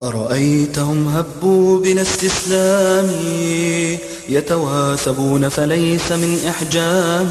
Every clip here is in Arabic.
أرأيتهم هبوا بلا استسلام يتواثبون فليس من إحجام.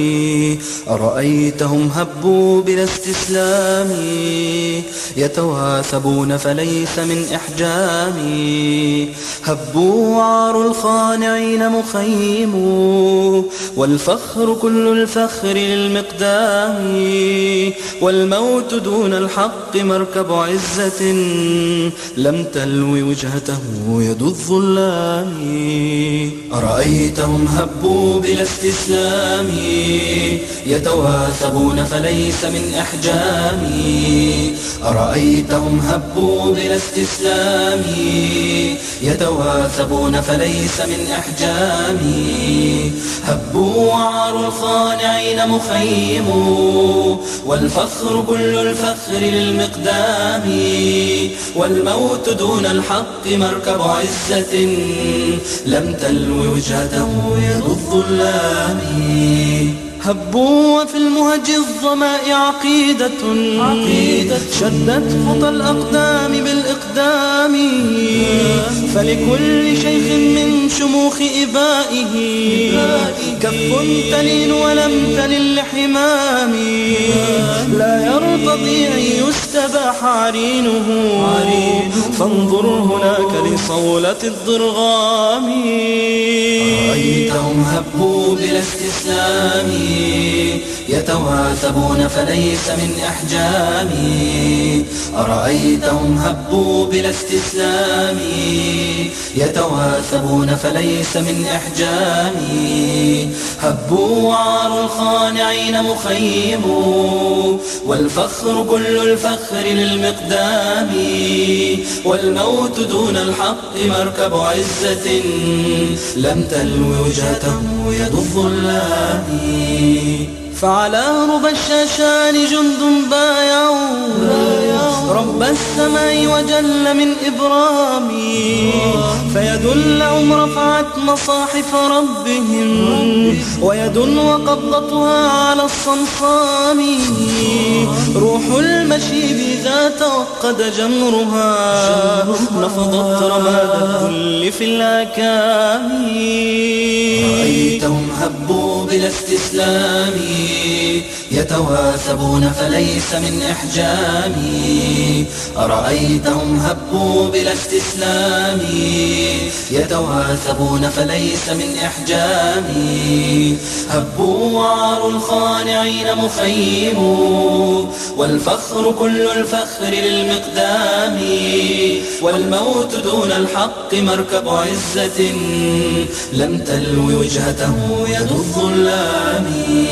أرأيتهم هبوا بلا استسلام يتواثبون فليس من إحجام. هبوا وعار الخانعين مخيم والفخر كل الفخر للمقدام. والموت دون الحق مركب عزة لم تلوي وجهته يد الظلام. أرأيتهم هبوا بلا استسلام يتواثبون فليس من إحجام. أرأيتهم هبوا بلا استسلام يتواثبون فليس من إحجام. هبوا وعار الخانعين مخيم والفخر كل الفخر للمقدام. والموت دون الحق مركب عزة لم تلو وجهته يد الظلام. هبوا وفي المهج الظماء عقيدة شدت خطى الأقدام بالإقدام. فلكل شيخ من شموخ إبائه كف تلين ولم تلل لحمام. لا يرتضي أن يستباح عرينه فانظر هناك لصولة الضرغام. أرأيتهم هبوا بلا استسلام يتواثبون فليس من إحجام. أرأيتهم هبوا بلا استسلام يتواثبون فليس من إحجام. هبوا وعار الخانعين مخيم والفخر كل الفخر للمقدام. والموت دون الحق مركب عزة لم تلو وجهته يد الظلام. فعلى ربى الشاشان جند بايعوا رب السماء وجل من إبرامي. فيد لهم رفعت مصاحف ربهم ويد وقبضتها على الصنصام. روح المشيب إذا توقد جمرها نفضت رماد الكل في الأكام. رأيتهم هبوا بلا استسلام يتواثبون فليس من إحجام. أرأيتهم هبوا بلا استسلام يتواثبون فليس من إحجام. هبوا وعار الخانعين مخيم والفخر كل الفخر للمقدام. والموت دون الحق مركب عزة لم تلو وجهته يد الظلام.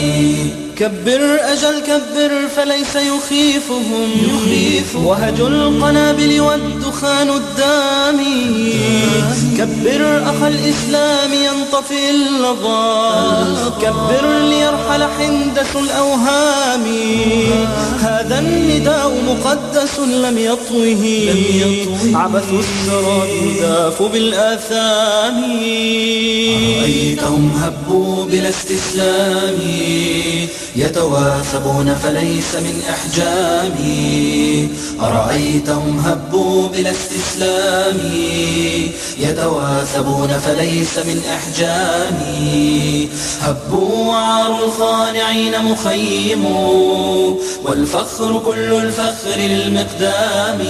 كبر أجل كبر فليس يخيفهم وهج القنابل والدخان الدامي. كبر أخ الإسلام ينطفئ اللظى كبر ليرحل حندس الأوهام. هذا النداء مقدس لم يطوه عبث السراب يداف بالآثام. أرأيتهم هبوا بلا استسلام يتواثبون فليس من إحجام. أرأيتهم هبوا بلا استسلام يتواثبون فليس من إحجام. هبوا وعار الخانعين مخيم والفخر كل الفخر للمقدام.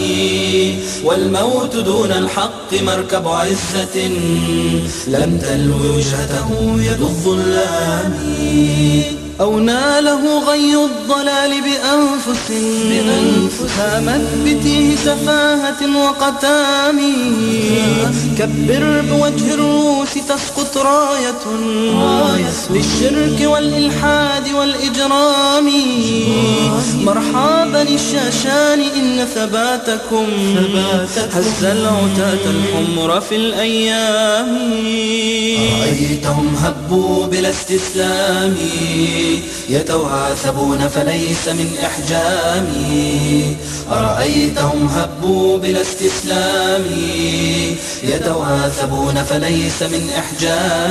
والموت دون الحق مركب عزة لم تلو وجهته يد الظلام. أو ناله غي الضلال بأنفس هامت بتيه سفاهة وقتام. كبر بوجه الروس تسقط راية للشرك والإلحاد والإجرام. مرحبا الشاشان إن ثباتكم هز العتاة الحمر في الأيام. أرأيتهم هبوا بلا استسلام يتواثبون فليس من إحجام. أرأيتهم هبوا بلا استسلام يتواثبون فليس من إحجام.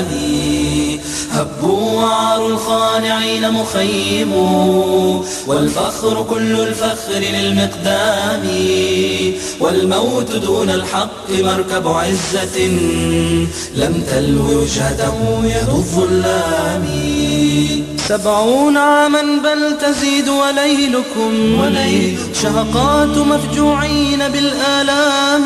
هبوا وعار الخانعين مخيم والفخر كل الفخر للمقدام. والموت دون الحق مركب عزة لم تلو وجهته يد الظلام. 70 عاما بل تزيد وليلكم شهقات مفجوعين بالآلام،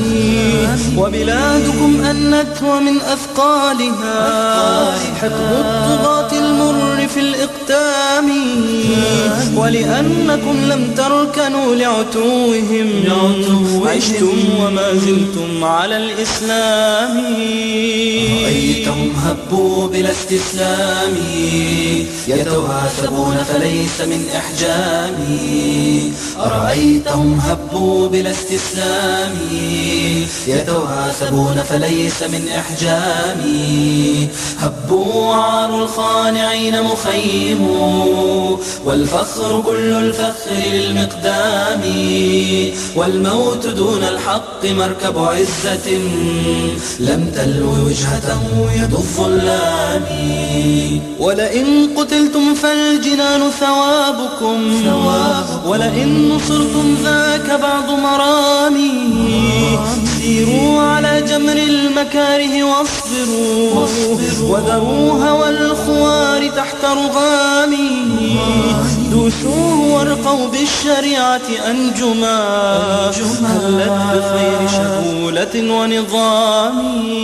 وبلادكم أنت ومن أثقالها حقد الطغاة المر في الإقدام، ولأنكم لم تركنوا لعتوهم عشتم وما زلتم على الإسلام. رأيتهم هبوا بلا استسلام يتواثبون فليس من إحجامي. أرأيتهم هبوا بلا استسلام يتواثبون فليس من إحجامي. هبوا عار الخانعين مخيم والفخر كل الفخر للمقدام، والموت دون الحق مركب عزة لم تلو وجهته يد الظلام. ولئن قتلتم فالجنان ثوابكم ولئن نصرتم ذاك بعض مرامي. سيروا على جمر المكاره واصبروا وذروا هوى الخوار تحت رغامي. دوسوه وارقوا بالشريعة أنجما هلت بخير شهولة ونظام.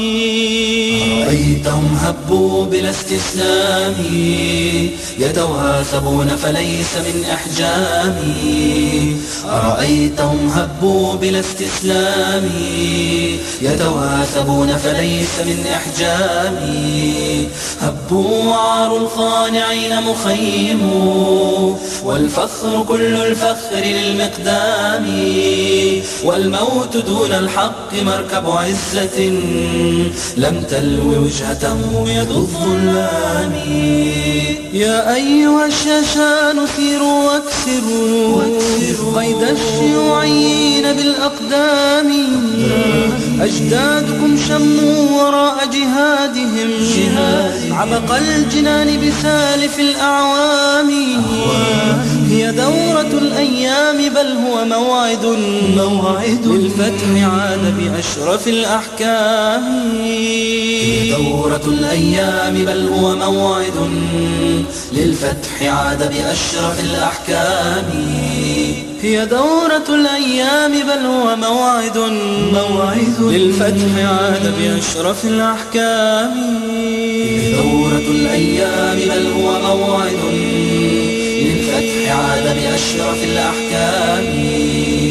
رأيتهم هبوا بلا استسلام يتواثبون فليس من إحجامي. أرأيتهم هبوا بلا استسلام يتواثبون فليس من إحجامي. هبوا عار الخانعين مخيم والفخر كل الفخر للمقدام، والموت دون الحق مركب عزة لم تلو وجهته يد الظلام. يا أيها الشاشان سيروا واكسروا قيد الشيوعيين بالأقدام. أجدادكم شموا وراء جهادهم عبق الجنان بسالف الأعوام. هي دورة الأيام بل هو موعد للفتح عاد بأشرف الأحكام. هي دورة الأيام بل هو موعد للفتح عاد بأشرف الأحكام. هي دورة الأيام بل هو موعد للفتح عاد بأشرف الأحكام. هي دورة الأيام بل هو موعد للفتح عاد بأشرف الأحكام.